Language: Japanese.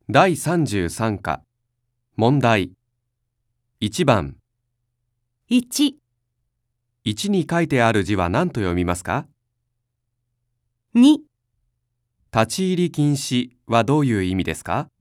第33課問題1番 1、 1に書いてある字は何と読みますか？ 2、 立ち入り禁止はどういう意味ですか？